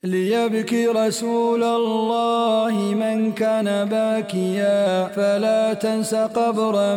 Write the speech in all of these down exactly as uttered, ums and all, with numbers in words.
ليبكي رسول الله من كان باكيا، فلا تنس قبرا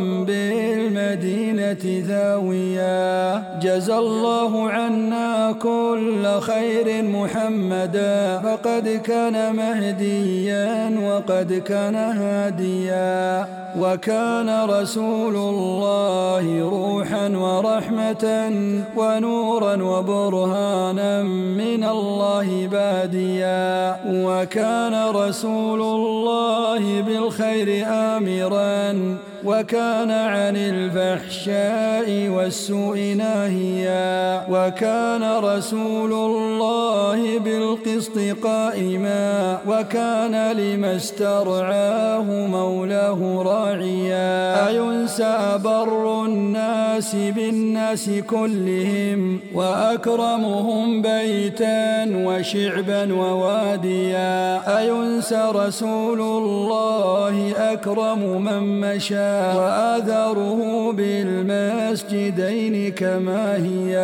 بالمدينة ذاويا. جزى الله عنا كل خير محمدا، فقد كان مهديا وقد كان هاديا. وكان رسول الله روحا ورحمة ونورا وبرهانا من الله باديا. وكان رسول الله بالخير آمرا، وكان عن الفحشاء والسوء ناهيا. وكان رسول الله بالقسط قائما، وكان لما استرعاه مولاه راعيا. أينسى أبر الناس بالناس كلهم، وأكرمهم بيتا وشعبا وواديا. أينسى رسول الله أكرم من مشى، وآذره بالمسجدين كما هي.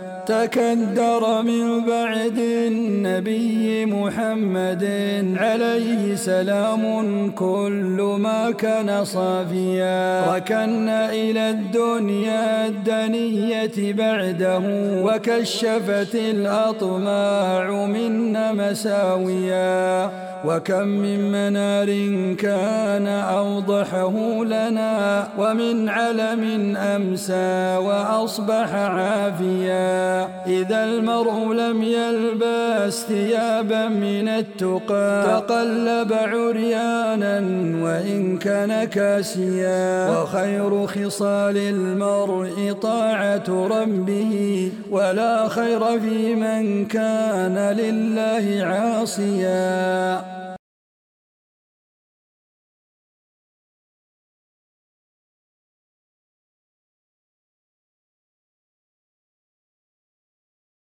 تكدر من بعد النبي محمد عليه سلام كل ما كان صافيا. ركن إلى الدنيا الدنية بعده، وكشفت الأطماع منا مساويا. وكم من منار كان أوضحه لنا، ومن علم أمسى وأصبح عافيا. إذا المرء لم يلبس ثيابا من التقى، تقلب عريانا وإن كان كاسيا. وخير خصال المرء طاعة ربه، ولا خير في من كان لله عاصيا.